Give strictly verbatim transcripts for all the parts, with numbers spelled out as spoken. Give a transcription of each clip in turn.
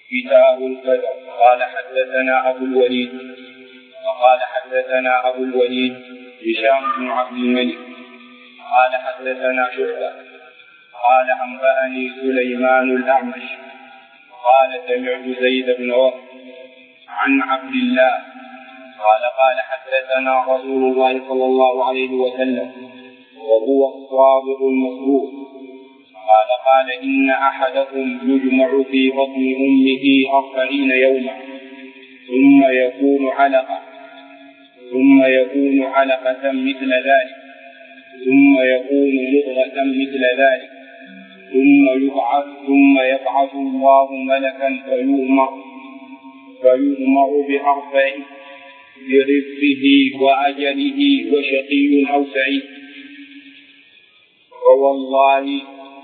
كتاب القدر. قال حدثنا أبو الوليد وقال حدثنا أبو الوليد هشام بن عبد الملك قال حدثنا شعبة قال أنبأني سليمان الأعمش قال سمعت زيد بن وهب عن عبد الله قال قال حدثنا رسول الله صلى الله عليه وسلم وهو الصادق المصدوق قال قال إن أحدكم يجمع في بطن أمه أربعين يوما ثم يكون علقة ثم يكون علقة مثل ذلك ثم يكون مضغة مثل ذلك ثم يبعث ثم يبعث الله ملكا فيؤمر فيؤمر بأربع برزقه وأجله وشقي أو سعيد فوالله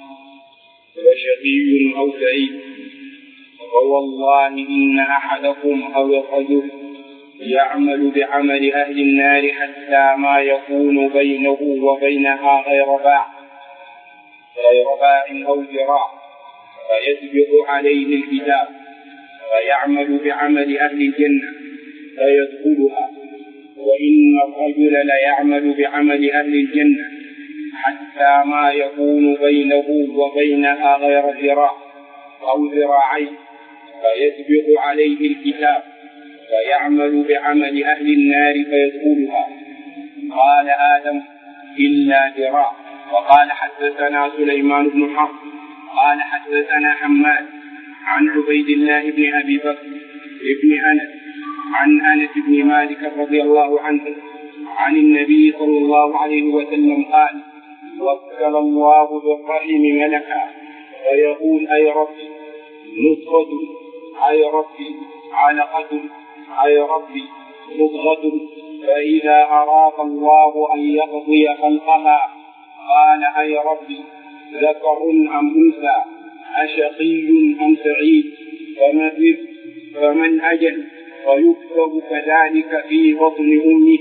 وشقي أو سعيد فوالله إن أحدكم أو الرجل يعمل بعمل أهل النار حتى ما يكون بينه وبينها غير باع غير باع أو ذراع فيسبق عليه الكتاب فيعمل بعمل أهل الجنة فيدخلها وإن الرجل ليعمل بعمل أهل الجنة حتى ما يكون بينه وبينها غير ذراع أو ذراعين فيسبق عليه الكتاب فيعمل بعمل أهل النار فيدخلها قال آدم إلا ذراع. وقال حدثنا سليمان بن حرب قال حدثنا حماد عن عبيد الله بن أبي بكر بن أنس عن أنس بن مالك رضي الله عنه عن النبي صلى الله عليه وسلم قال وكل الله بالرحم ملكا ويقول أي ربي نطفة أي ربي علقة أي ربي مضغة فإذا أراد الله أن يقضي خلقها قال أي ربي ذكر أم أنثى أشقي أم سعيد فمن, فمن أجل ويكتب كذلك في بطن أمه.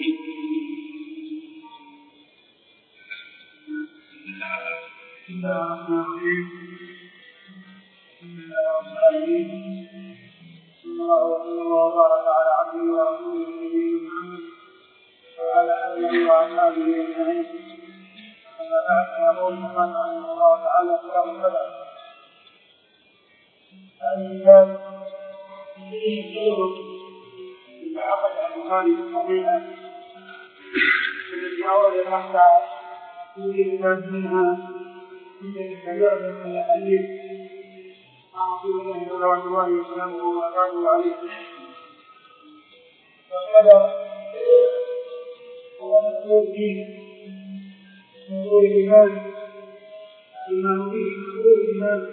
الله وبارك على عبده ورسوله نبينا محمد وعلى اله واصحابه اجمعين. اما بعد فيقول سبحانه رحمه الله تعالى كتاب القدر. هذه الباب فيه شروط للعقد عن مخالف الصحيحه التي اورد البحث في الباب منها من الكبيره من الاحاديث رسول الله صلى الله عليه وسلم وقالوا عليه فقدر هو مسؤول فيه مسؤول الإيمان الإيمان به مسؤول الإيمان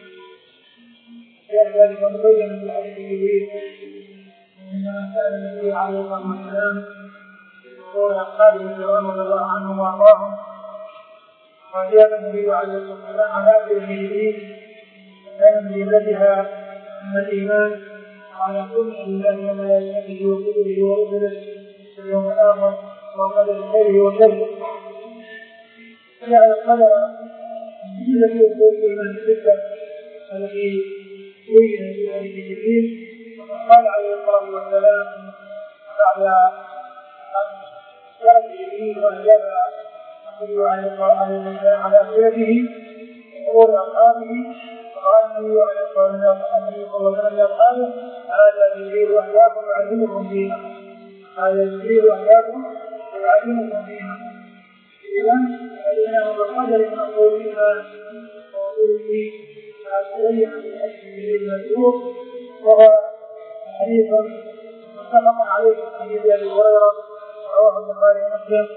كان ذلك مبين في الحديث الجديد إنما كان النبي عليه الصلاة والسلام يقول أصحابه الكرام رضي الله عنهم وأرضاهم وجاء النبي عليه الصلاة والسلام على المسلمين كان بيدها من الإيمان على كل الله وملائكته وكتبه ورسله واليوم الآخر وقدر خيره وشره. جعل القدر الذي يقول الإيمان الستة التي بين في حديث جبريل قال عليه الصلاة والسلام بعد أن شرف جبريل وأجاب النبي عليه الصلاة والسلام على أسئلته وقول أصحابه قال النبي عليه الصلاة والسلام يقال هذا جبريل وحياكم يعلمكم فيها هذا جبريل وحياكم يعلمكم فيها. إذن فإنه بقدر مقول فيها وقوله أسئلة من أجل المسلوك وهو حديث متفق عليه في حديث أبي هريرة رواه البخاري ومسلم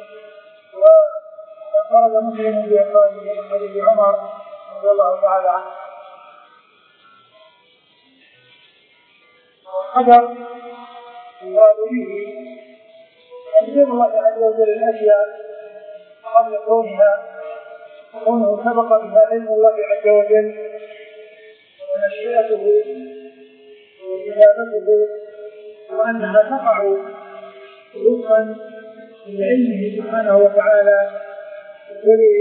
وانفرد مسلم بإخراجه من حديث عمر رضي الله تعالى عنه. القدر يراد به تقدير الله عز وجل الاشياء قبل كونها كونه سبق بها علم الله عز وجل ومشيئته وكتابته وانها تقع وفقا لعلمه سبحانه وتعالى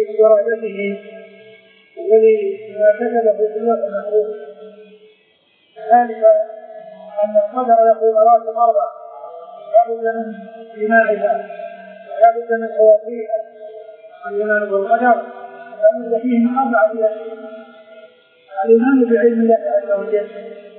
ولارادته ولما كتبه في اللوح المحفوظ. ذلك أن القدر يقول مراتب أربع لا بد من اجتماعها ولا بد من توافيها. الإيمان بالقدر لا بد فيه من أربعة أشياء: الإيمان بعلم الله عز وجل،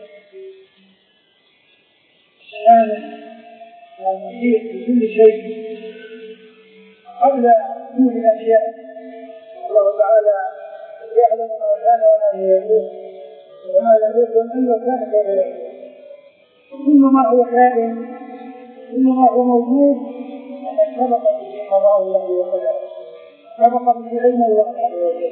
الشامل والمحيط بكل شيء قبل وجود الأشياء. الله تعالى يعلم ما كان وما يكون وما لم يكن إلا كان كيف يكون. كل ما هو كائن كل ما هو موجود فقد سبق به قضاء الله وقدره، سبق به علم الله عز وجل.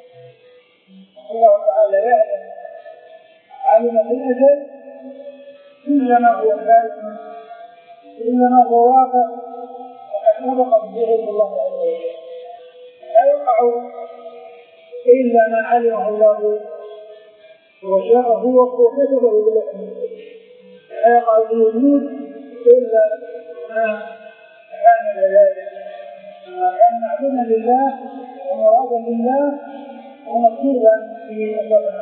الله تعالى يعلم علم في الأجل كل ما هو كائن كل ما هو واقع فقد سبق به علم الله عز وجل. لا يقع إلا ما علمه الله وشاءه وكتبه بالله، لا يقع في الوجود إلا ما كان كذلك، ما كان معلوما لله ومرادا لله ومكتوبا في الله.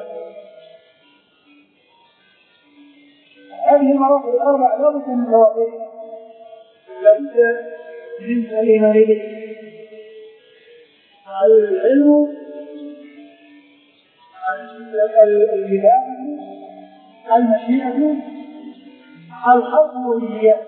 هذه المراتب الأربع لا بد من توافيها، لا بد من الإيمان به. العلم، الإباحة، المشيئة، الخلق والإيجاد.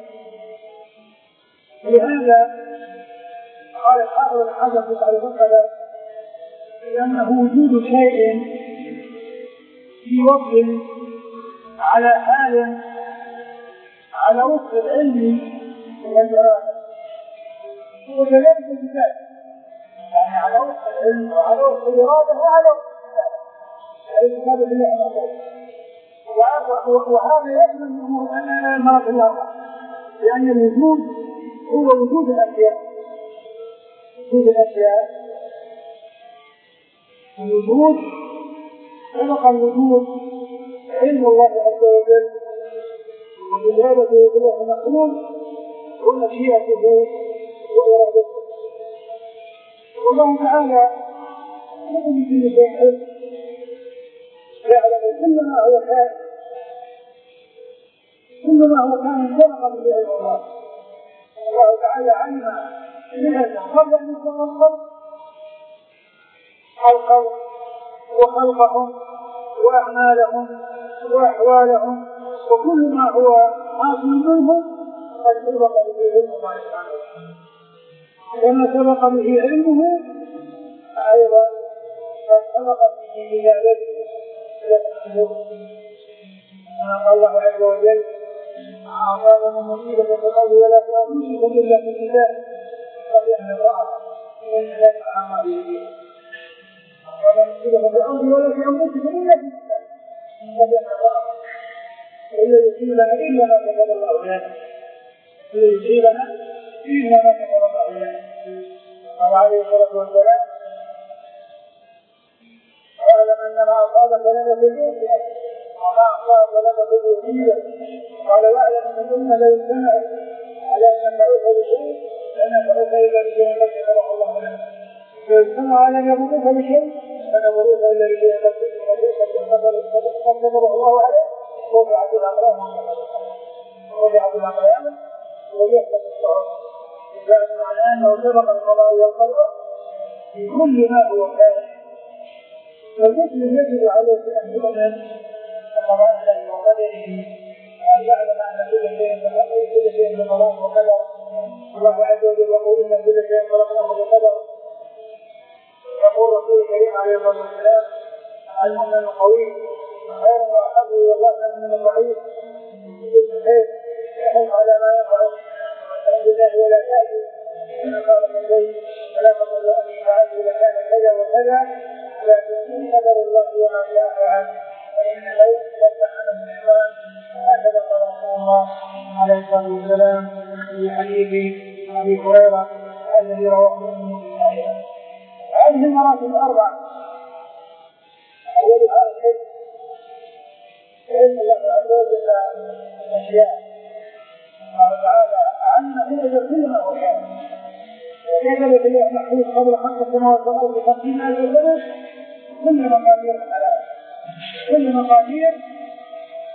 لهذا قال الحافظ بن حجر في تعريف القدر لأنه وجود شيء في وصف على حال على وصف العلم والإرادة، وكذلك الكتاب يعني على وصف العلم وعلى وصف الإرادة وعلى وصف الكتاب، يعني الكتاب بالله المحفوظ. وهذا يشمل المراتب الأربع، لأن الوجود هو وجود الأشياء. وجود الأشياء الوجود سبق الوجود علم الله عز وجل وإرادته بالله المحفوظ ومشيئته وإرادته. والله تعالى يعلم كل شيء، يعلم كل ما هو كائن، كل ما هو كائن سبق به علم الله. الله تعالى علم لهذا قبل أن يكون الخلق الخلق وخلقهم وأعمالهم وأحوالهم وكل ما هو حاصل منهم قد سبق به علم الله تعالى، وما سبق به علمه أيضا قد سبق به إجابته. الله عز وجل أعطانا مصيبة في الأرض ولا تأخذكم إلا في الكتاب قبل أن نقرأ من ذلك أعماله. أعطانا مصيبة في الأرض ولا في أنفسكم إلا في الكتاب قبل أن نقرأ إلا يصيبنا إلا ما كتب الله لنا، إلا يصيبنا إلا ما كتب الله لنا. قال عليه الصلاة والسلام: اعلم أن ما أصابك لنا في الدنيا وما أصاب لنا في الدنيا. قال: واعلم أن الأمة لو اجتمعت على أن نفعوك بشيء لنفعوك إلا بشيء قد كتبه الله لنا، لو اجتمعوا على أن يضروك بشيء فنضروك إلا بشيء قد كتبه الله عليه. وضعت الأقلام وضعت الأقلام ويحدث الصعود، لأن معناه أنه سبق القضاء والقدر في كل ما هو كائن. فالمسلم يجب عليه أن يؤمن بقضاء الله وقدره وأن يعلم أن كل شيء كل شيء بقضاء وقدر. الله عز وجل يقول: إن كل شيء خلقناه بقدر. يقول رسول الكريم عليه الصلاة والسلام: المؤمن القوي خير وأحب إلى الله من المؤمن الضعيف. كل خير يحرص على ما يفعل ويستعين بالله ولا تأتي كما قال من الليل فلا تقل أني فعلت لكان كذا وكذا، لكن قدر الله وما شاء فعل، فإن الغيب يفتح عنه الإحسان. هكذا قال رسول الله عليه الصلاة والسلام في حديث أبي هريرة الذي رواه مسلم في صحيحه. هذه المراتب الأربع: أولها الحلم، علم الله عز وجل الأشياء. قال تعالى: علم إلى كل ما هو كائن، وكذلك الله محفوظ قبل خلق السماوات والأرض بخمسين ألف سنة. كل مقادير الحلال، كل مقادير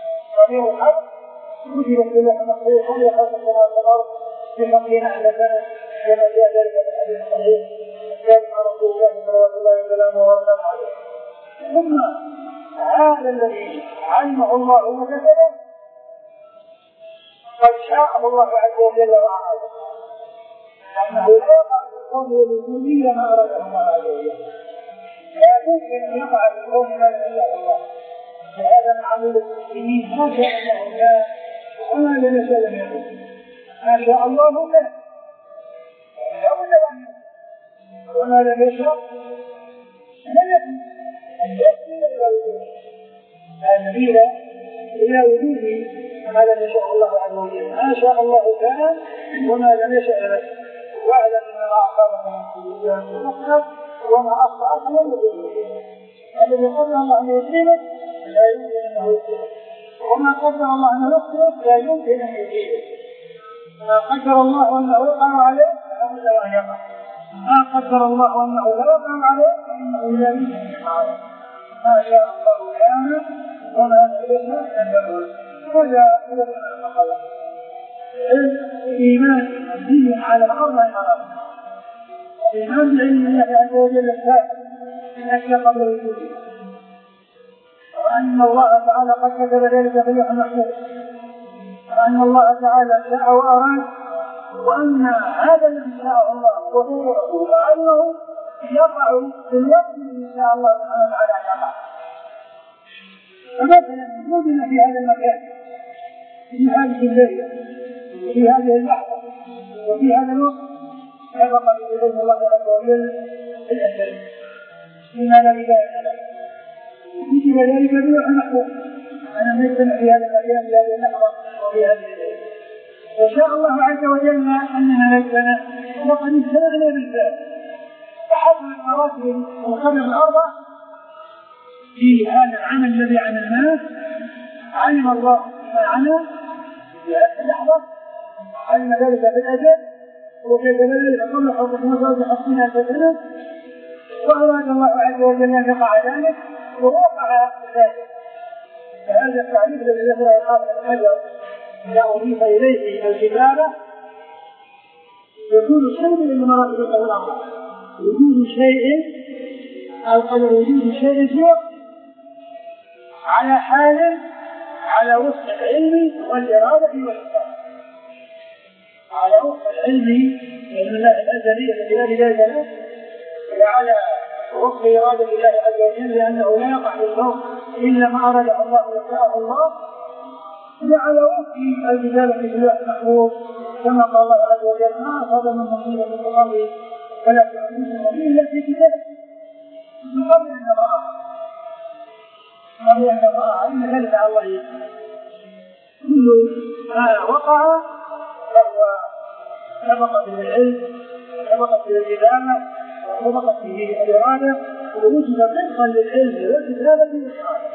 مقادير الحق كتبت في لوح محفوظ قبل خلق السماوات والارض بخمسين الف سنه كما جاء ذلك في الحديث الصحيح كان رسول الله صلى الله عليه وسلم وسلم عليه. ثم هذا الذي علمه الله وكتبه قد شاءه الله عز وجل وعلا انه لا يقع في الكون والوجود الا ما اراده الله عز وجل. لا يمكن ان يقع في الكون ما لم يشاء الله. لهذا معمول المسلمين ما شاء الله كان وما لم يشاء لم يكن. ما شاء الله كان وما لم يشاء لم يكن. السبيل الى وجود ما لم يشاء الله عز وجل. ما شاء الله كان وما لم يشاء لم يكن. واعلم ان ما اعطاك من الخير وما اخطاك من الذنوب. الذي قدر الله ان يصيبك لا يمكن انه يصيبك، وما قدر الله انه يخطئك لا يمكن ان يصيبك. ما قدر الله انه يقع عليك فانه لا يقع. ما قدر الله انه لا يقع عليك فانه لا يمكن ان يقع عليك. ما شاء الله كان وما لم يشاء لم يكن. هذا هو المقام. الايمان به على اربع مراتب. الايمان بعلم الله عز وجل الثابت من اشياء قبل وجوده، وان الله تعالى قد كتب ذلك في اللوح المحفوظ، وان الله تعالى شاء واراد، وان هذا الذي شاء الله وقدره وعلمه يقع في الوقت الذي شاء الله سبحانه وتعالى ان يقع. فمثلا وجودنا في هذا المكان في هذه الليله وفي هذه اللحظه وفي هذا الوقت سبق بإذن الله عز وجل الأجل بما لا بداية له. كتب ذلك بلوح محفوظ أنا نجتمع في هذا المكان في هذه اللحظة وفي هذه الليلة. وشاء الله عز وجل أننا نجتمع وقد اجتمعنا بالفعل. فحسب المراتب وقدر الأربع في هذا العمل الذي عملناه علم الله ما عمل في هذه اللحظة، علم ذلك بالأجل، وكذلك كل حقوق مصر بحقين الفتنة، وأراد الله عز وجل أن يقع ذلك ووقع ذلك. فهذا التعريف الذي ذكره الحافظ ابن حجر إذا أضيف إليه الكتابة يكون شيء من مراتب الأمر، وجود شيء أو قدر وجود شيء في وقت على حال على وفق العلم والإرادة والإرادة على وفق العلم من الله الأزلي الذي لا بداية له، وعلى وفق إرادة الله عز وجل لأنه لا يقع في الكون إلا ما أراده الله وشاءه الله، وعلى وفق الكتابة في اللوح المحفوظ كما قال الله عز وجل ما أصاب من مصيبة في الأرض ولا في أنفسكم إلا في كتاب من قبل أن نراها قبل أن نراها إن ذلك على الله يسمى. كل ما وقع فهو سبقت به العلم وسبقت به الكتابة وسبقت به الإرادة ووجد طبقا للعلم والكتابة والإرادة.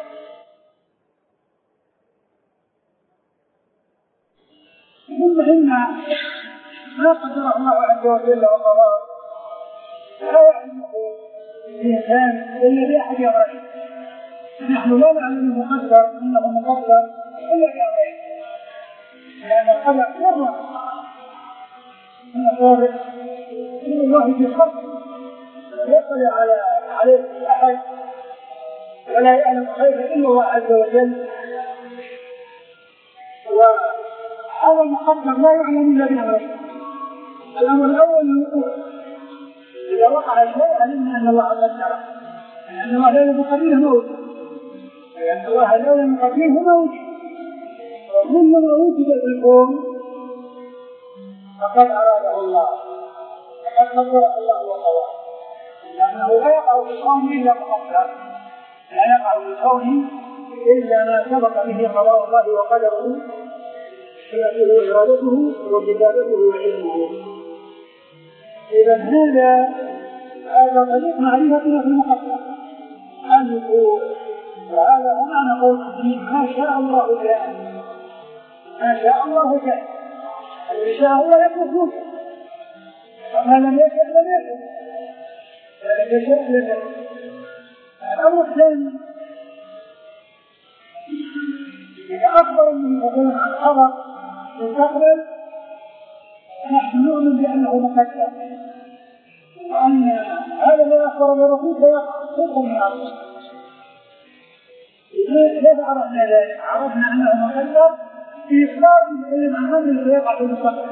ثم إن ما قدره الله عز وجل وقضاه لا يعلمه الإنسان إلا بأحد أمرين. نحن لا نعلم المقدر إنه مقدر إلا بأمرين، لأن القدر مرة من الصادق إن الله في الخلق لا يطلع على عليه أحد ولا يعلم خيرا إلا الله عز وجل، وهذا المقدر لا يعلم إلا بأمرين. الأمر الأول الوقوع، إذا وقع الشيء علمنا أن الله قدره، لأن الله لا يقدره موت، لأن الله لا يقدره موت، وكل ما وجد في الكون فقد أراده الله فقد قدره الله وقضاه، لأنه لا يقع في الكون إلا مقدر، لا يقع في الكون إلا ما سبق به قضاء الله وقدره فيأتيه إرادته وكتابته وعلمه. إذا هذا هذا طريق معرفتنا في المقدر الوقوع، وهذا هنا نقول ما شاء الله كان، ما شاء الله كان، الذي شاء الله يكون، وما لم يشاء لم يكن، لم يشاء لم يكن. الأمر الثاني إذا أخبر النبي صلى الله عليه وسلم عن خبر مستقبل نحن نؤمن بأنه مقدر، وأن هذا ما أخبر الرسول فيقع صدقا من الله. لذا عرفنا ذلك، عرفنا أنه مقدر في إخبار المسلم عن أمر الذي يقع في المستقبل.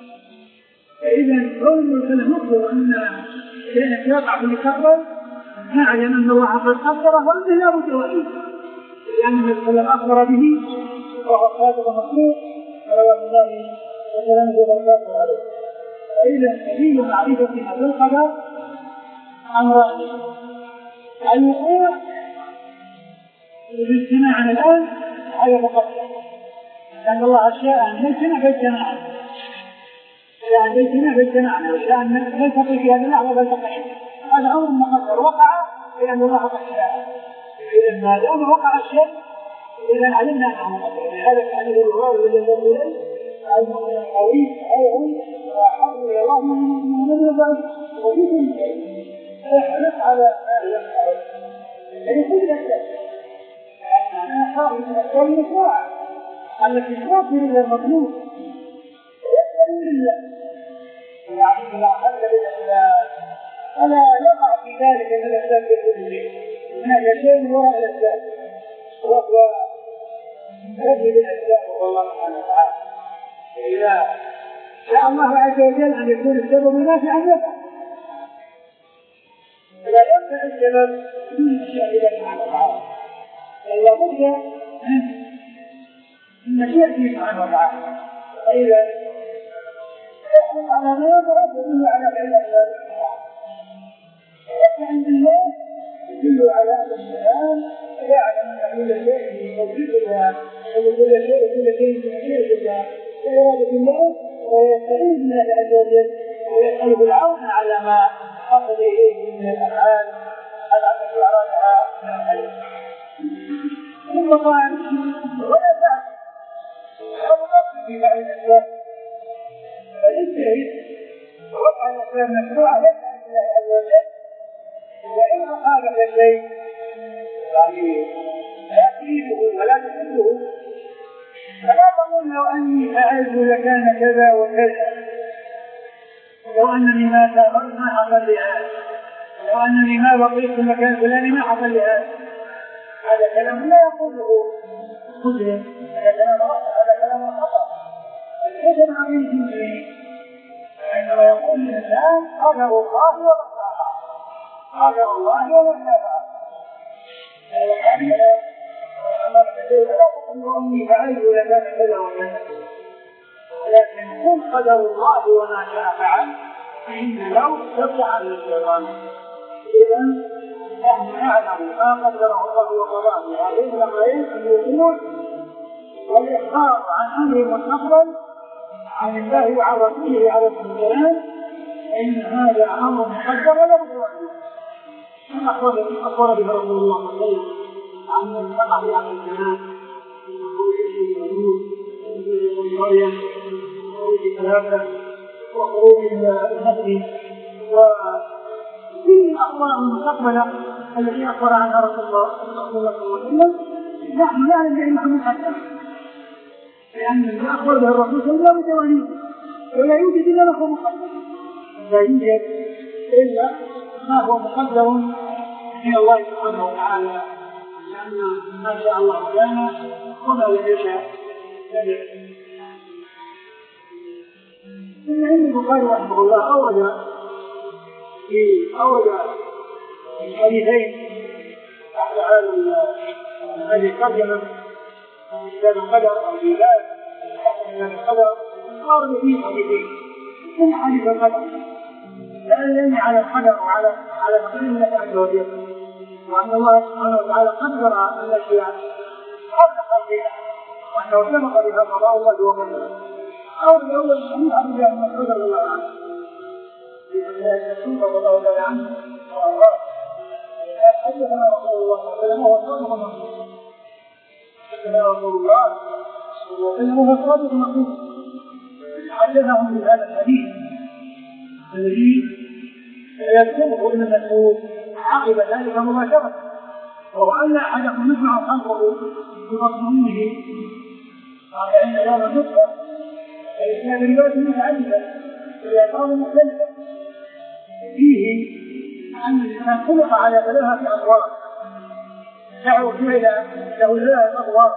فإذا كون المسلم يخبر أن شيء يقع في المستقبل نعلم أن الله قد قدره وأنه لا بد وحيد، لأن المسلم أخبر به وهو صادق مخلوق صلوات الله وسلامه وبركاته عليه. فإذا دليل معرفتنا بالقدر أمران: الوقوع باجتماعنا الآن هذا مقدر، لأن الله أشياء أن يجتمع باجتماعنا، يعني باجتماع باجتماعنا، لأن نلتقي في هذه اللحظة بالتقي، هذا أمر مقدر وقع لأن الله قد شاء. إذا ما دام وقع الشيء إذا علمنا أنه مقدر. لهذا كان الغرار الذي يقول إليه القوي خير وأحب إلى الله من يبعث وجود يحرص على ما يفعل يكون لك، لأنها خارج من الأشياء المشروعة التي توصل إلى المطلوب ويسأل لله يعني إذا أخذت بالأسباب فلا يقع في ذلك من الأسباب كل شيء، هناك شيء من وراء الأسباب وهو رد بالأسباب والله سبحانه وتعالى. إذا شاء الله عز وجل أن يكون السبب نافعا نفعا فلا ينفع السبب من الشيء سبحانه وتعالى، فلا بد من مشيئته سبحانه وتعالى. فإذا يحكم على ما يظهر يدل على فعل الأسباب، يحكم عند الله يدل على أن السلام يعلم أن كل شيء موجود لها وكل شيء وكل شيء في الله وإرادة الله، ويستعين بالله عز وجل ويسأله العون على ما أخذ إليه من الأفعال التي أرادها من الخير. ثم قال: ولا تعلم أو نقص في بعض الأسباب، فاجتهد ووقع الأسباب مشروعة لك عند الله عز وجل، وإن أصابك شيء يعني لا تريده ولا تحبه فلا تقول لو أني فعلت لكان كذا وكذا، لو أنني ما سافرت ما حصل لي هذا، لو أنني ما بقيت مكان فلاني ما حصل لي هذا. هذا كلام لا يقوله مسلم، هذا كلام هذا كلام خطأ. الحكم عظيم جدا، عندما يقول الإنسان قدر الله وما شاء، قدر الله وما شاء، لا تقول أمي فعلت لكان كذا وكذا، ولكن قل قدر الله وما شاء فعل، فإن لو تبع للشيطان. إذا نحن نعلم ما قدره الله وقضاه هذه الأمرين الوقوع والإخبار عن أمر المستقبل عن الله وعن رسوله عليه الصلاة والسلام، إن هذا أمر مقدر ولا بد منه. كما أخبر به رسول الله صلى الله عليه وسلم عن من وقع في عهد الزمان من خروج اليهود وخروج مريم وخروج ثلاثة وخروج المهدي وكل الأخبار المستقبلة التي أخبر عنها رسول الله صلى الله عليه وسلم نحن نعلم بأنها مقدرة، لأن ما أخبر به الرسول صلى الله عليه وسلم ولا يوجد إلا ما هو مقدر، لا يوجد إلا ما هو مقدر من الله سبحانه وتعالى، لأن ما شاء الله كان وما لم يشاء لم يكن. إن عند البخاري رحمه الله أورد في أورد في حديثين تحت هذه الترجمة من كتاب القدر أو البلاد تحت كتاب القدر، أورد فيه حديثين من حديث القدر لأن على القدر وعلى على تقدير الله عز وجل، وأن الله سبحانه وتعالى قدر الأشياء قبل خلقها وأنه سبق بها قضاء الله وقدره. أو الأول الحديث عن ابن مسعود رضي الله عنه في ابن مسعود رضي الله عنه وأرضاه حدثنا رسول الله صلى الله عليه وسلم وهو صادق مصدوق، حدثنا رسول الله صلى الله عليه وسلم وهو صادق مصدوق، حدثهم بهذا الحديث الذي يذكره ابن مسعود عقب ذلك مباشرة، وهو أن أحدكم يسمع خلقه بمصدومه أربعين يوما نطفة، فإن الروايات متعددة والألفاظ مختلفة. فيه أن الإنسان خلق على ثلاثة أطوار دعوا إلى ثلاثة أطوار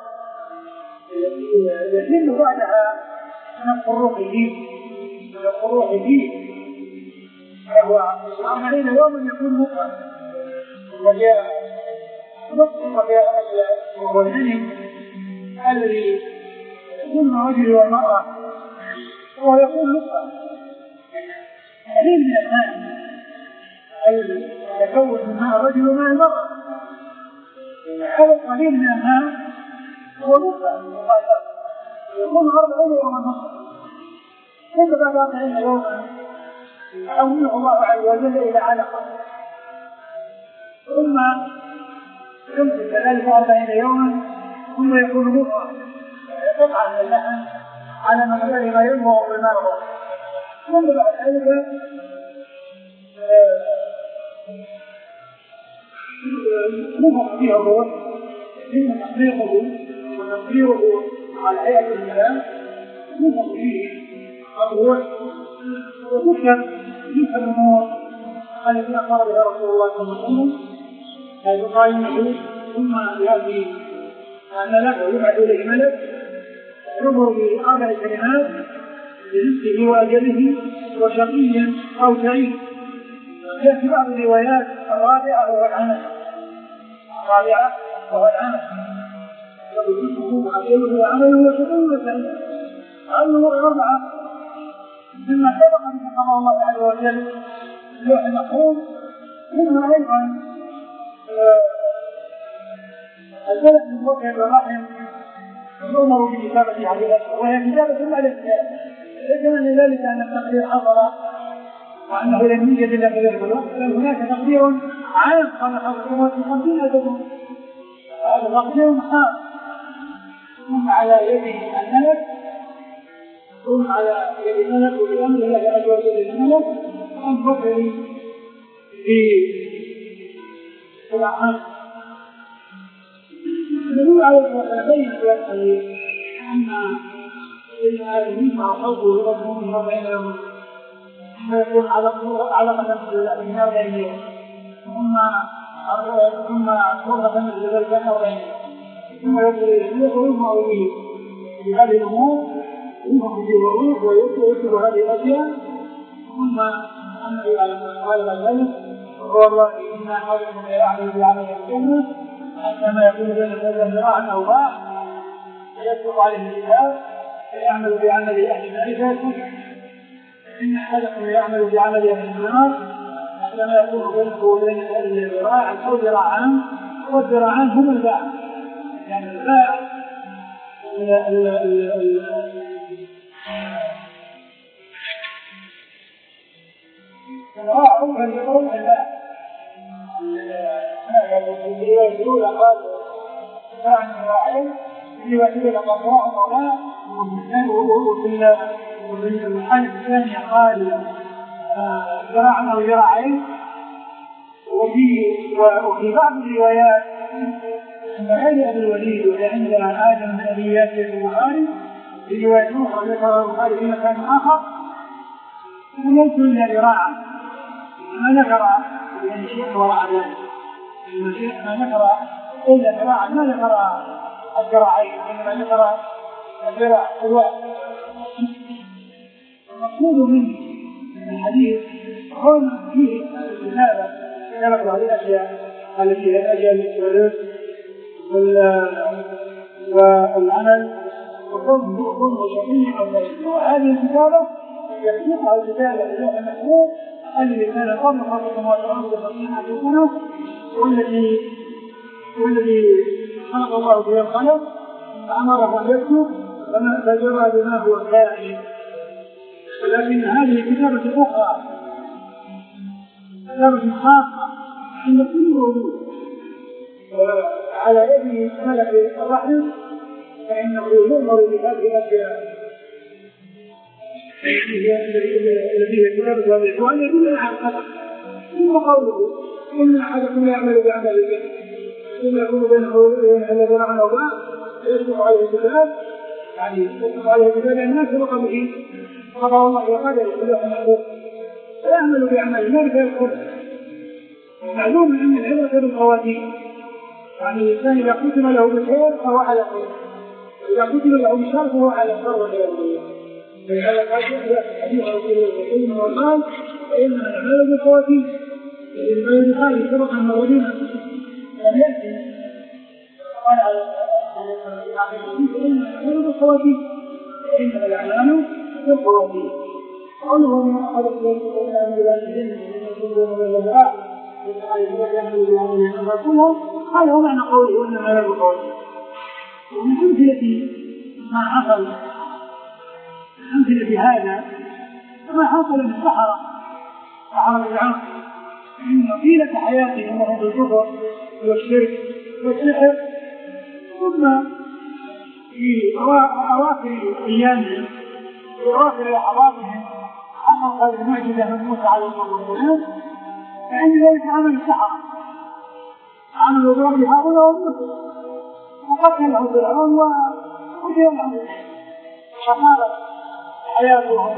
يتم بعدها من الخروق فيه من الخروق فيه فهو أربعين يوما يكون مطلق. وجاء مطلق وهو الجنين الذي يكون الرجل والمرأة وهو يكون مطلق قليل من الماء يتكون من ماء الرجل وماء المرأة. هذا القليل من الماء هو مطلق يكون أربعين يوما مطلق. ثم بعد أربعين يوما يحوله الله عز وجل إلى علقة، ثم يمكن كذلك أربعين يوما ثم يكون مضغة قطعة من اللحم على مقدار ما ينبغ بالمرضى. ثم بعد ذلك نفخ فيها الروح ثم تحقيقه وتطهيره على هيئة الكلام نفخ فيه الروح وذكر تلك الأمور التي أخبر بها رسول الله صلى الله عليه وسلم يقال ثم يأتي الملك ويبعث إليه ملك يأمر بأربع كلمات برزقه وأجله وشقي أو سعيد. يأتي بعض الروايات الرابعة وهو العمل الرابعة وهو العمل ورزقه وأجله وعمله وشقي وسعيد. هذه أربعة مما سبق أن قضى الله عز وجل اللوح المحفوظ. منها أيضا السلف من وجه الرحم يؤمر بكتابة عليها وهي كتابة مع الكتاب. لكن من ذلك أن التقدير حضر وأنه لم يوجد إلا في ذلك الوقت، بل هناك تقدير عام قال حضرتم وتقدير أدبهم. هذا تقدير خاص ثم على يد الملك ثم على يد الملك وبأمر الله عز وجل الملك أن تفعل في الأعمال. النبي عليه الصلاة والسلام يقول أن إن آدمين مع صوته يربون من أربعين يوما ثم يكون علقة في من أربعين يوم ثم ثم مرة مثل ذلك أربعين ثم يقول يسمع به بهذه الأمور ينفخ فيه الروح ويكتب هذه الأشياء. ثم النبي قال ذلك هو الله إنا حولكم يعمل بعمل الجنة حتى ما يكون بين الرجل ذراعا أو باع فيسبق عليه الكتاب فيعمل بعمل أهل النار فيكون إن أحدكم يعمل بعمل أهل النار حتى ما يكون بينه وبين أهل ذراعا أو ذراعان والذراعان هم الباع. يعني الباع الذراع هو الباع. الأولى قال ذراع ذراعين في وسيلة قطراء وراء وفي المحل الثاني قال ذراع أو ذراعين. وفي بعض الروايات أن غير أبي الوليد وعند آدم من أبيات البخاري في رواية أخرى ذكر البخاري في مكان آخر وليس إلا ذراعا ما ذكر يعني شيء وراء ذلك المسيح ما ذكر إلا ذراعا ما ذكر الذراعين إنما ذكر الذراع الواحد. المقصود من الحديث هو فيه الكتابة كتابة هذه الأشياء التي هي الأجل والرزق والعمل وكل كل شيء أو شيء. وهذه الكتابة يكتبها الكتابة اللوح المحفوظ الذي كان قبل خلق السماوات والأرض بخمسين سنة والذي والذي خلق الله به القلم فأمره أن يكتب فجرى بما هو كائن. ولكن هذه كتابة أخرى كتابة خاصة عند كل موجود على يد ملك الرحم فإنه يؤمر بهذه الأشياء الذي هي كتابة هذه الأشياء يدل على القدر. ثم قوله إن أحدكم يعمل بعمل الجنة ثم يكون بينه وبين الذين عملوا بعض فيسبق عليه الكتاب يعني قال يقول الناس سبق به قضاء الله وقدره كلهم حقوق فيعمل بعمل ذلك يدخل. معلوم ان العبره بالخواتيم، يعني الانسان اذا كتب له بالخير فهو على خير، اذا كتب له بالشر فهو على شر والعياذ بالله. فلهذا قال حديث رسول الله صلى الله عليه وسلم قال ان الاعمال بالخواتيم الذي قال سبق ان موجودا لم ياتي قال على الاعمال بالخواتيم انما الاعمال بالخواتيم. قوله من احد الذين امنوا بالجن يقولون بالله هذا هو معنى قوله انما لا بالخواتيم. ومن امثله ما حصل امثله هذا ما حصل للسحره سحره العرب ان طيله حياتهم وهم بالكفر والشرك والسحر، ثم في اواخر ايامهم في اواخر لحظاتهم حقق هذه المعجزه من موسى عليه الصلاه والسلام، فعند ذلك عمل السحره عملوا برب هؤلاء وموسى وقتله فرعون وقتل لهم فصارت حياتهم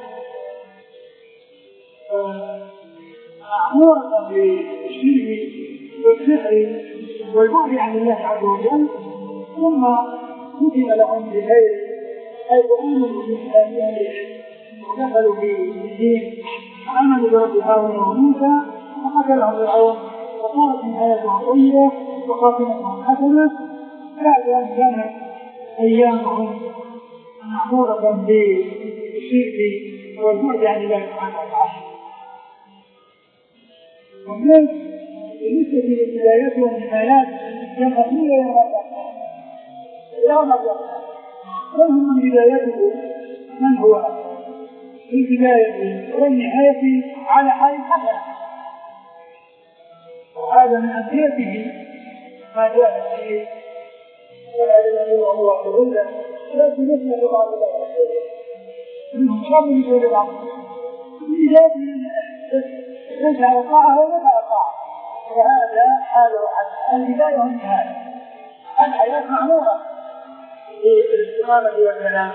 معمورة بالشرك والسحر والبعد عن الله عز وجل، ثم كتب لهم بخير حيث آمنوا بالإسلامية ودخلوا في الدين عملوا برب هارون وموسى وقتلهم فرعون وصارت من حياتهم طيبة وخاتمتهم حسنة بعد أن كانت أيامهم معمورة بالشرك والبعد عن الله سبحانه وتعالى. ومن بالنسبة للبدايات والنهايات ينقسمون إلى مرات إلى مرات من هم من بدايته من هو في البداية والنهاية على حال حسنة، وهذا من أمثلته ما جاء فيه الذي هو حلولا لكن مثل بعض منهم شر من غير بعض بدايته ليس على طاعة ولا على طاعة، وهذا حاله حسن. البداية والنهاية الحياة معمورة بالاستقامة والكلام،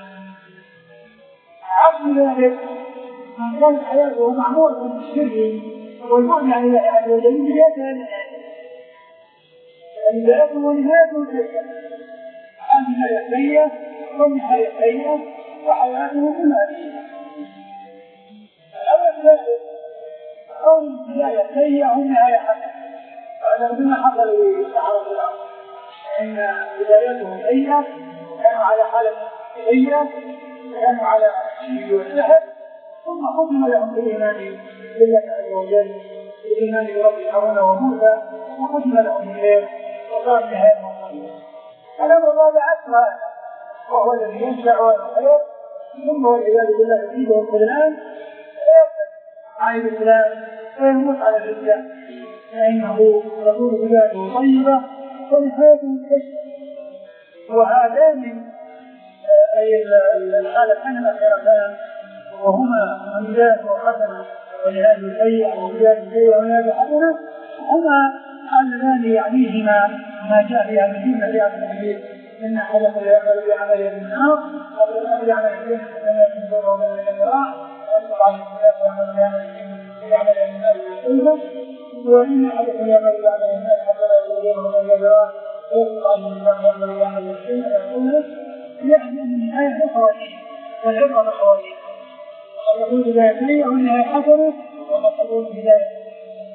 عكس ذلك من كانت حياته معمورة بالشرك والبعد عن الله عز وجل بدايتها النهاية البداية والنهاية سيئة، النهاية سيئة والنهاية سيئة وحياته كلها سيئة. الأول ذلك كون البداية سيئة والنهاية حسنة، هذا مما حصل للسحرة الأرض إن بدايتهم سيئة كانوا على حالة سيئة كانوا على الشرك والسحر، ثم ختم لهم بالإيمان بالله عز وجل بالإيمان برب هارون وموسى وختم لهم بالخير وصار نهايتهم طيبة. الأمر الرابع أسرع وهو الذي ينشأ الخير ثم والعياذ بالله يصيبه الخذلان فيرتد عن الإسلام فيموت على الإسلام فإنه تكون بدايته طيبة ونهايته كشف. وهذان أي الحالتان الأخيرتان وهما بداية حسنة ونهاية سيئة وبداية سيئة ونهاية حسنة هما اللذان يعنيهما ما جاء في هذه الجملة في هذا الحديث إن أحدكم يعمل بعمل النار قبل أن يعمل الجنة كما ينظر ومن الذراع ويطلع على الكتاب ويعمل بعمل النار والطيبة، وإن أحدكم يعمل بعمل النار حتى لا ينظر ومن الذراع ويطلع على الكتاب ويعمل بعمل الجنة والطيبة، يعني أن النهاية خواتيم والعبرة بخواتيم، وقد تكون بداية سيئة والنهاية حسنة وقد تكون بداية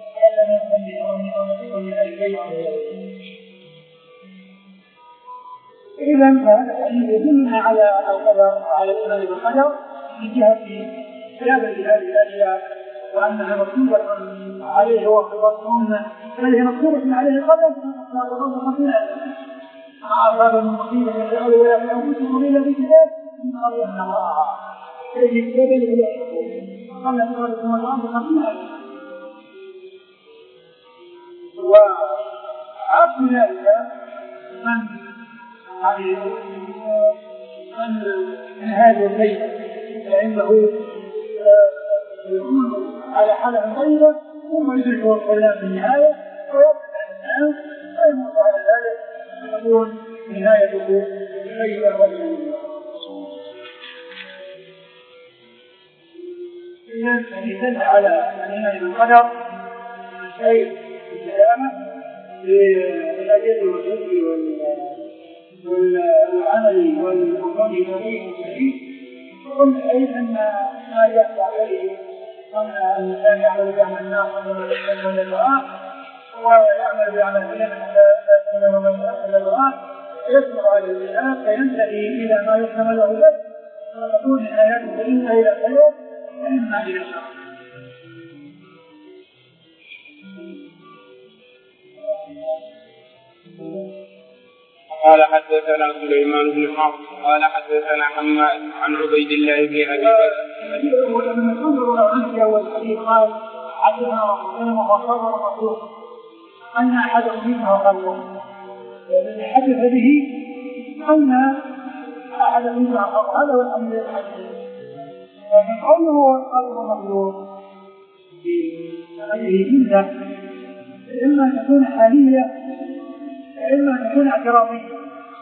إذن فهذا الحديث يدلنا على القدر وعلى الإيمان بالقدر من جهة كتابة هذه الأشياء وأنها مكتوبة عليه وقت السنة، بل هي مكتوبة عليه القدر فما تضمن فيها مع أصحاب المصيبة يجعل ولا في أنفسهم إلا بكتاب إن الله يحفظها فيجب كتابا إلى الحكم قال الله سبحانه وتعالى. وعكس ذلك من من هذا الليل فإنه يكون على حالة طيبة ثم يدركه الخلان في النهاية ويبقى الناس ويموت على ذلك يكون نهايته سيئة والعياذ بالله. إذا دل على أن القدر شيء القيامة بالأجل والحب والعمل والقرآن الكريم والشهيد. قل أيضا ما يحصل عليه أن الإنسان يعمل بعمل الناس من الدعاء ويعمل بعمل الدين حتى يكون من الدعاء يصبر على الإنسان فينتهي إلى ما يحكم له له وتكون نهايته إما إلى خير وإما إلى شر. قال حدثنا سليمان بن حرب قال حدثنا حماد عن عبيد الله بن ابي بكر ابن مسعود رضي الله عنه اول حديث قال حدثنا رسول وخبر مخلوق ان احدهم منه خلقه الذي حدث به ان احدهم منه خلقه هذا هو الامر الحديث. ومن قوله خلق مخلوق هذه جمله اما ان تكون حاليه إما أن تكون اعتراضية.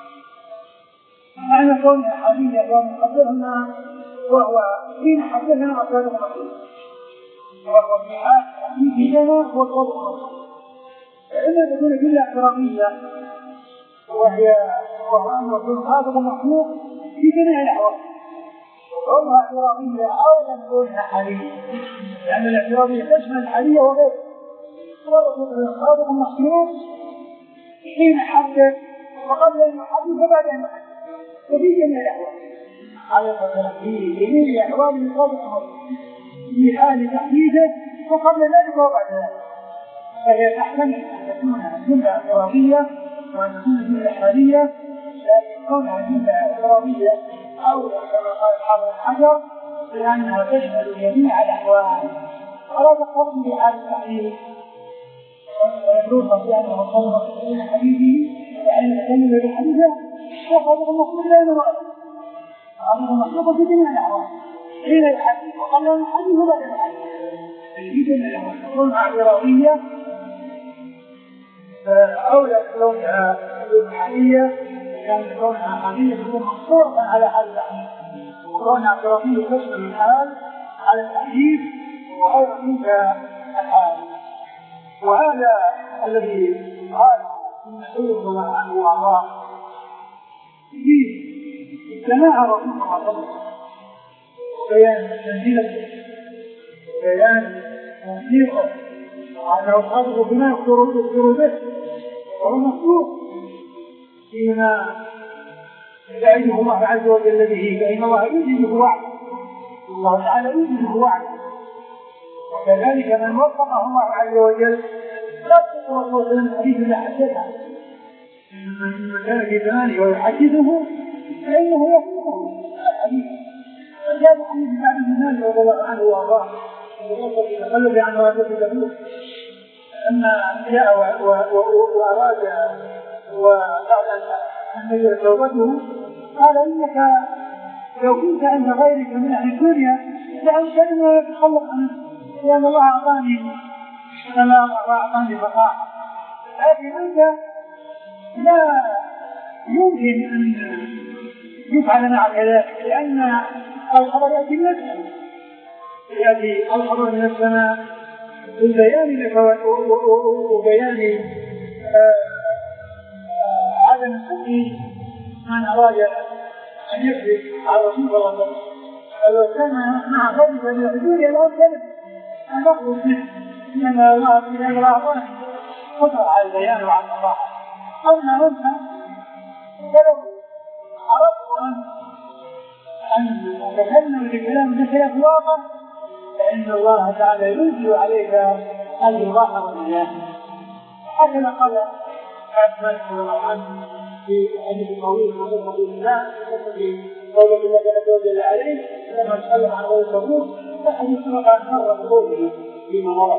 معنى كونها حالية ومقدرنا وهو حين حدثنا أصدق مخلوق وهو في حال حديث لنا هو الصدق مخلوق. فإما تكون جملة اعتراضية وهي وهو أن يكون صادق مخلوق في جميع الأحوال وكونها اعتراضية أو أن تكونها حالية لأن الاعتراضية تشمل الحالية وغيرها. صادق مخلوق حين حدث وقبل أن يحدث وبعد أن يحدث وفي جميع الأحوال على في جميع الأحوال من صادق مخلوق في حال تحديثه وقبل ذلك وبعد ذلك. فهي تحتمل أن تكون جملة اعتراضية وأن تكون جملة حالية لكن كونها جملة اعتراضية أو كما قال حافظ الحجر لأنها تشمل جميع الأحوال ولا تقوم بحال التحديث ويدرس بأنه صلى الله حديثه يعني تكلم بالحديثة وصدق المخلوق لا ينوال صدق المخلوق في جميع الأحوال حين يحدث وقبل أن يحدث وبعد أن يحدث في جميع الأحوال تكون اعتراضية أولى كونها حالية كان كونها حالية تكون مقصورة على حال التحديث وكونها اعتراضية تشمل الحال على التحديث وأيضا منك الحال. وهذا الذي قال المسؤول رضي الله عنه وارضاه في سماع رسول الله صلى الله عليه وسلم بيان منزلته بيان توثيقه وانه صادق بما يخبر به وهو مخلوق فيما يعده الله عز وجل به فان الله يوجده وعده الله تعالى يوجده وعده وكذلك من وفقه الله عز وجل لا تتصور من الحديث الا حدثها من كان في زمانه ويحدثه فانه يفقه الحديث. فجاء حديث بعد الزمان رضي الله عنه وارضاه ووصف التقلب عن روايه تبوك لما جاء واراد وبعد ان نزل توبته قال انك لو كنت عند غيرك من اهل الدنيا لأمكن أن يتخلق عنه لأن الله أعطاني سلام وأعطاني فقاعة لكن أنت لا يمكن أن يفعل معك ذلك لأن الخبر يأتي من السماء يأتي الخبر من السماء بالبيان لك وبيان عدم الصدق من أراد أن يكذب على رسول الله صلى الله عليه وسلم. لو كان مع ذلك من الدنيا لا كان أن نخرج منه إنما الله في هذا الأعضاء قدر على البيان وعلى الصراحة. أما أنت فلو أردت أن تتكلم بكلام مثل أخلاقه فإن الله تعالى ينزل عليك الإيضاح والبيان. هكذا قال عبد الله عنه في حديث طويل وقصة الله في قوله الله جل وعلا عليه لما تكلم عن غير الصدوق فحديث عن مر بقوله فيما مضى.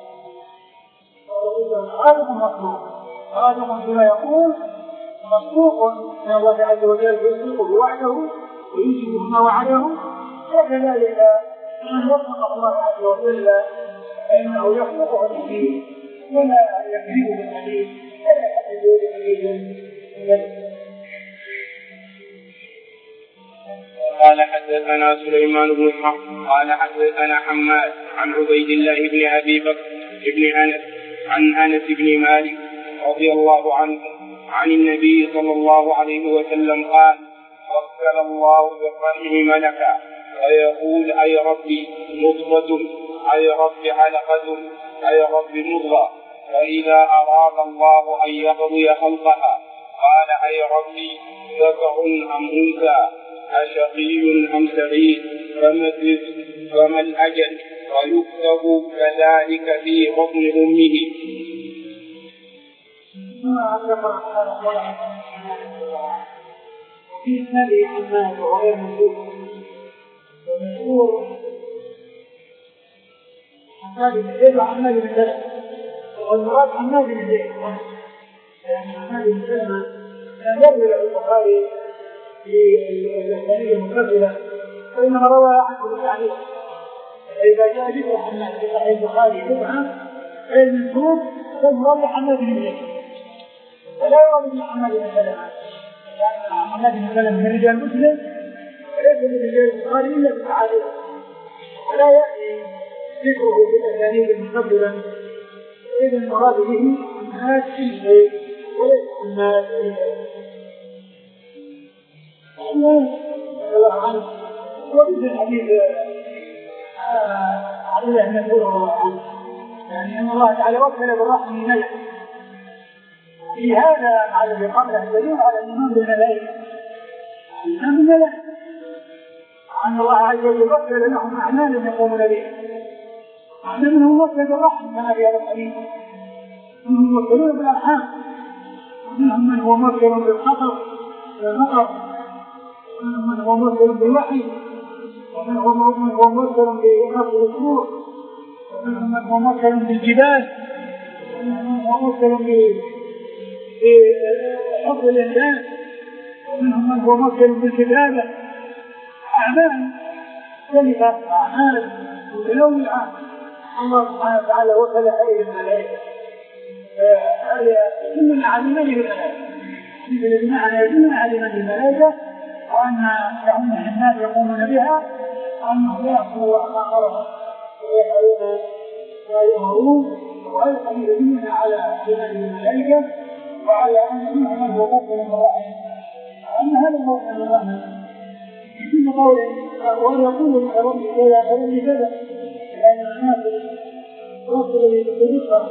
خالق مخلوق خالق بما يقول مخلوق من الله عز وجل يصدق بوعده ويجب ما وعده. وكذلك من وفق الله عز وجل فإنه يخلقه الحديث ولا يكذب بالحديث ولا يحدث بالحديث قال حدثنا سليمان بن حرب قال حدثنا حماد عن عبيد الله بن أبي بكر بن أنس عن أنس بن مالك رضي الله عنه عن النبي صلى الله عليه وسلم قال وكل الله بالرحم ملكا ويقول أي ربي نطفة أي رب علقة أي رب مضغة، فإذا أراد الله أن يقضي خلقها قال أي ربي ذكر أم أنثى أشقي أم سعيد فما الأجل ويكتب كذلك في بطن أمه. في هذه حماد وغير موجود ومشهور حماد بن زيد وحماد بن سلمة، والمراد حماد بن زيد يعني حماد بن سلمة لم يروي له البخاري في الأسانيد المفضلة وإنما روى عنه بالتعليق. فإذا جاء ذكر حماد في صحيح البخاري بدعة المنسوب فالمراد حماد بن زيد ولا يراد من حماد بن سلمة، لأن حماد بن سلمة من رجال مسلم وليس من رجال البخاري إلا بالتعليق، ولا يأتي ذكره في الأسانيد المفضلة. إذا المراد به حماد بن زيد وليس حماد بن زيد. الله عنه وفي الحديث علي بن ابي هريره يعني ان الله تعالى وكل بالرحم ملك. في هذا على الذي قبله دليل على الايمان بالملائكه، الايمان بالملائكه ان الله عز وجل وكل لهم اعمالا يقومون بها، منهم وكل بالرحم كما في هذا الحديث، منهم موكلون بالارحام، ومنهم من هو موكل بالخطر والمطر، ومنهم من هو موكل بالوحي، ومنهم من هو موكل بنصر الصور، ومنهم من هو موكل بالجبال، ومنهم من هو موكل بحفظ الانسان، ومنهم من هو موكل بالكتابه. اعمال مختلفه، اعمال متنوعه الله سبحانه وتعالى وكل هذه الملائكه. هذا كلنا علمنا بالملائكه، بمعنى كلنا علمنا بالملائكه وأن لهم الناس يقومون بها، وأنهم يأخذوا أمامهم ويفعلون ما يؤمرون، وأيضا يدلون على إيمان الملائكة وعلى أنهم من هو مؤمن بالرحم، وأن هذا مؤمن بالرحم في كل قول ويقول ربي كذا ربي كذا، لأن الناس توصل للرزق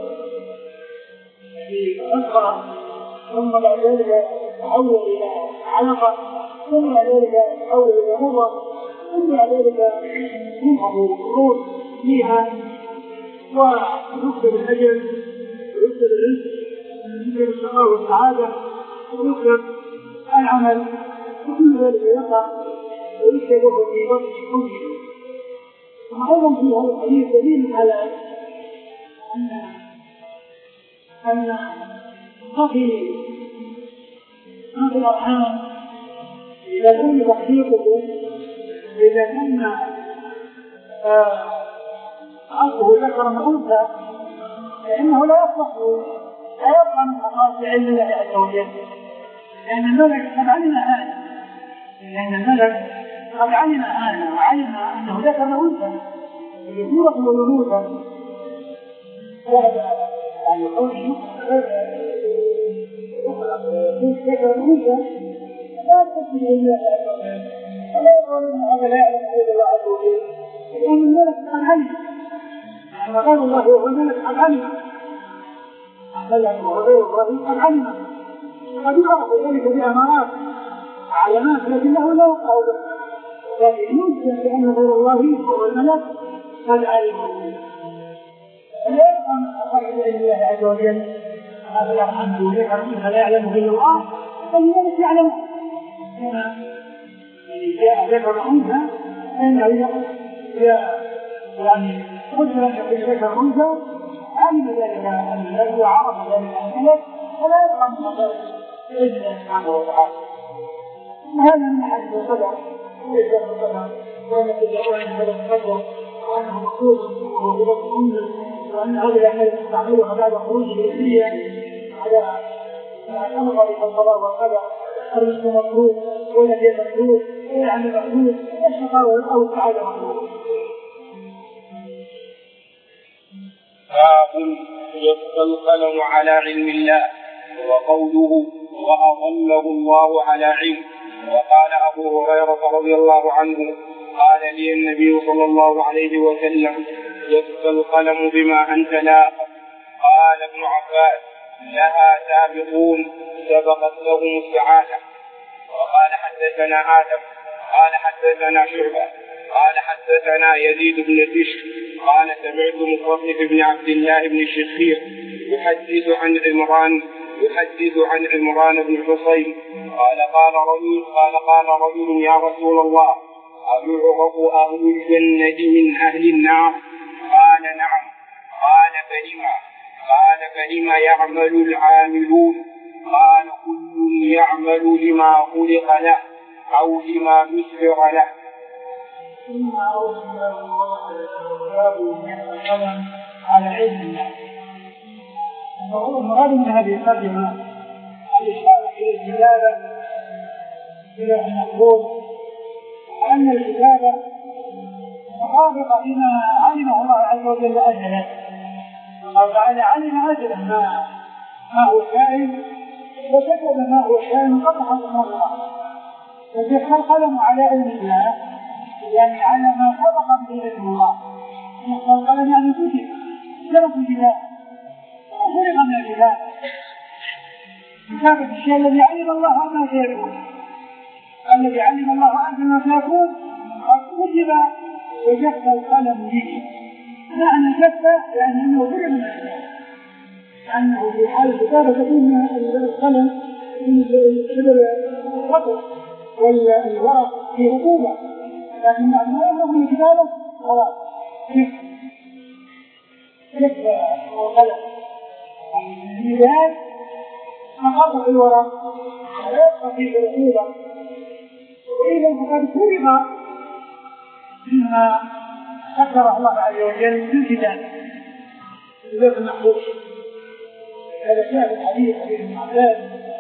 بأسرع، ثم بعد ذلك تحول إلى علقة، ثم ذلك تحول إلى مضغة، ثم ذلك ينهض الروح فيها ويكتب الأجل ويكتب الرزق ويكتب الشقاء والسعادة ويكتب العمل، وكل ذلك يقع ويكتبه في بطن أمه. وأيضا في هذا الحديث دليل على أن أن تقي ما في الأرحام إذا كان تحقيقه إذا كان عقله ذكر أنثى فإنه لا يصلح لا يبقى من خصائص علم الله عز وجل، لأن الملك قد علم هذا، لأن الملك قد علم هذا وعلم أنه ذكر أنثى يذكره الأنوثة، وهذا يعني قوله ذكر أنثى لا تكفي الله عز وجل، ولا يقول ان هذا لا يعلم غير الله عز وجل، لان الملك قد علم، يعني غير الله هو الملك قد علم، الملك وغير ابراهيم قد علم، قد يعرف ذلك بامارات علامات لكنه لا يقع به، لكن يمكن بان غير الله هو الملك قد علم، فلا يبقى من خصائص الله عز وجل هذا الحمد لله منها لا يعلم الا الله، فالملك يعلم. جاء ذكر أنثى فإنه يعني قدر أن يكون ذكر أنثى، علم ذلك الملك وعرف ذلك الملك، فلا يبقى من خصائص إلا سبحانه وتعالى. وهذا من حديث الصدع وليس الصدع وأن تدعوه أن هذا الصدع وأنه مخلوق وهو بلغة أنثى، وأن هذا الأعمال تستعملها بعد خروج الإنسية على أمر الصلاة والسلام الرزق مطلوب والذي مطلوب يعني المقصود الشقاوة أو السعادة مقصود. باب يبقى القلم على علم الله، وقوله وأضله الله على علم. وقال أبو هريرة رضي الله عنه قال لي النبي صلى الله عليه وسلم يبقى القلم بما أنت لاق. قال ابن عباس لها سابقون سبقت لهم السعادة. وقال حدثنا آدم قال حدثنا شعبة قال حدثنا يزيد بن بشر قال سمعت مصرف بن عبد الله بن الشخير يحدث عن عمران يحدث عن عمران بن حصين قال قال رجل قال قال رجل يا رسول الله أيعرف أهل الجنة من أهل النار؟ قال نعم. قال فلما؟ قال فلما يعمل العاملون؟ قال كل يعمل لما خلق له أو لما بشر له. ثم أوصى الله على علم الله. المراد من هذه الترجمة الإشارة إلى الكتابة إلى أن نقول أن الكتابة مطابقة لما علمه الله عز وجل أجله. قال تعالى علم أجله ما ما هو كائن وكتب ما هو كائن قطعا مرة. فجعل القلم على علم الله يعني على ما سبق به علم الله. القلم يعني كتب سبق الكتاب وخلق من الكتاب كتابة الشيء الذي علم الله ما سيكون الذي علم الله أنت ما سيكون قد كتب وجف القلم به. معنى جف يعني أنه خلق من الكتاب لأنه في حال الكتابة تكون القلم من سبب الرطب والورق في رطوبة لكن بعد ما يفرغ من الكتابة خلاص جف جف القلم الإنسان أخذ في الورق ويبقى في الرطوبة وإذا فقد فرغ مما ذكره الله عز وجل في الكتاب ذات المحفوظ. هذا شاهد الحديث حديث ابن عباس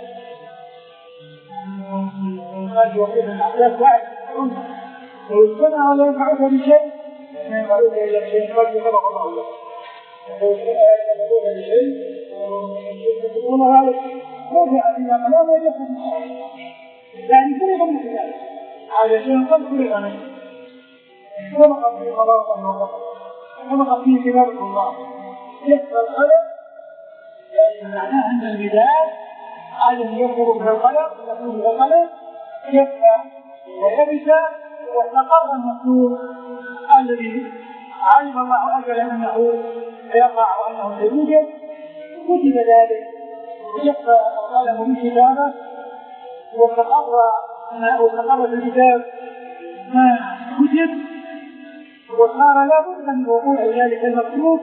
قال وقيل ابن عباس واحد لو استمع ولا ينفعك بشيء ما ينفعك إلا بشيء قد يفرغ الله له. لو استمع بشيء يقول هذا رجع إلى كلام ويجب يعني فرغ من الكتاب هذا شيء قد فرغ منه سبق فيه قضاء الله سبق فيه كتابة الله يسرى القلم يعني معناه أن البداية علم يخرج من القلم يكون من القلم يبقى ويبس واستقر المكتوب الذي علم الله أجل أنه يقع وأنه سيوجد كتب ذلك ويبقى القلم بالكتابة واستقر واستقر في الكتاب ما كتب وصار لا بد من وقوع ذلك المكتوب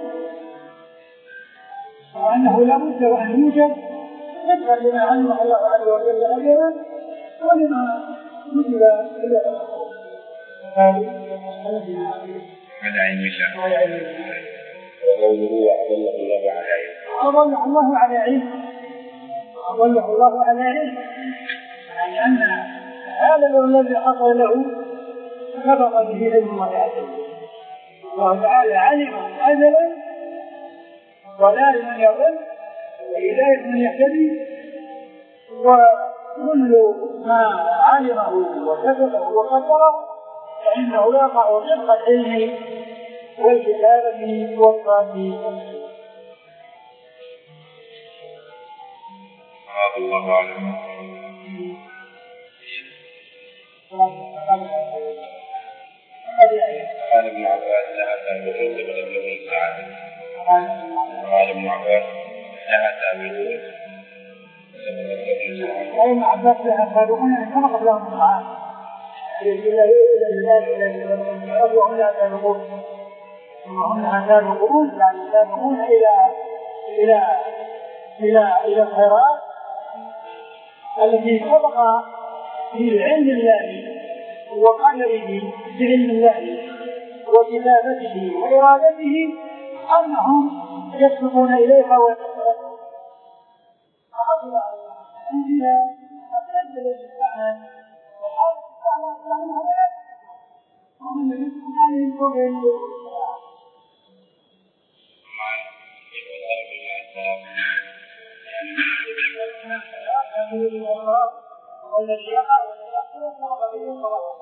وأنه لا بد وأن يوجد ذكرا لما علم الله عز وجل أجلا ولما كتب إلى هذه على علم الله وقوله وأضله الله على علم أضله الله على علم أضله الله على علم يعني أن هذا الذي حصل له سبق به علم الله عز وجل. الله تعالى علم أجلا ضلال من يضل وهداية من يهتدي وكل ما علمه وكتبه وقدره فإنه يقع وفق العلم والكتابة والصادق. الله أعلم. قال ابن عباس لها سابقون سبقت لهم السعادة. قال ابن عباس لها سابقون سبقت لهم السعادة. قال ابن عباس لها سابقون يعني سبقت لهم السعادة. إلى إلى البلاد إلى البلاد وهم لا سابقون. وهم لا سابقون يعني سابقون إلى إلى إلى إلى الخيرات التي سبق في علم الله وقدره بعلم الله وكتابته وإرادته أنهم يسبقون إليها ويتقربون. فحصل عندنا أبدا للإسلام وحال الإسلام والذي يقع ويحصل به الصلاة.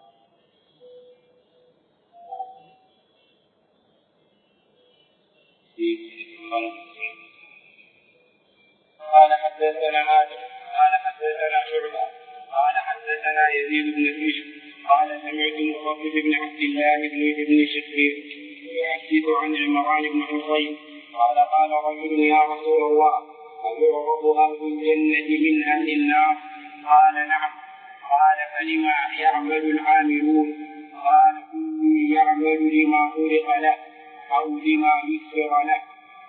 قال حدثنا آدم قال حدثنا شعبة قال حدثنا يزيد بن بشر قال سمعت مخفف بن عبد الله بن ابن شخير يحدث عن عمران بن حصين قال قال رجل يا رسول الله أيعرض أهل الجنة من أهل النار؟ قال نعم. قال فلما يعمل العاملون؟ قال كل يعمل لما خلق له أو لما يسر له.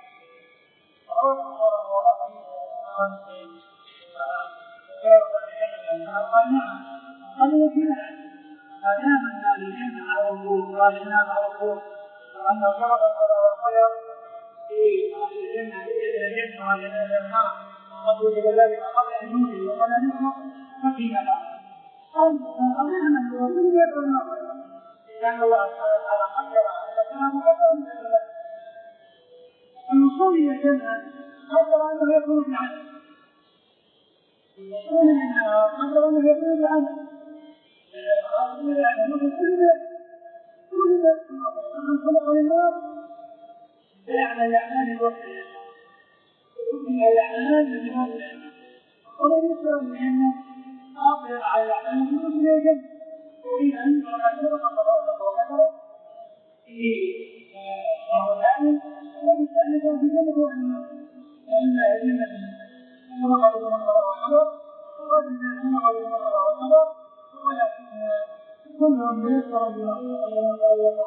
قد يكون أدام النارين على الوجود والإنام على الوجود وأن فرق القضاء والقدر في أهل الجنة إلى الجنة والإنام النار قد وجد ذلك قبل أن يوجد وقبل أن يخلق ففيه لا أظن أن الوجود يدعو النار لأن الله سبحانه وتعالى قدر على الكلام وقدر من ذلك الوصول إلى الجنة قدر أنه يكون في عمل الوصول إلى النار قدر أنه يكون في عمل كل ذلك من خلق للنار يعمل الأعمال الوصية ويكمل الأعمال الوصية ومن يسر منه أقدر على الأعمال الوصية جدا يريد أن يقدر قضاء وقدر في رمضان وبالتالي في جنة النار لأن الجنة خلق لمن قضاء وقدر والجنة خلق لمن قضاء وقدر ولكن كلهم يسر بما خلق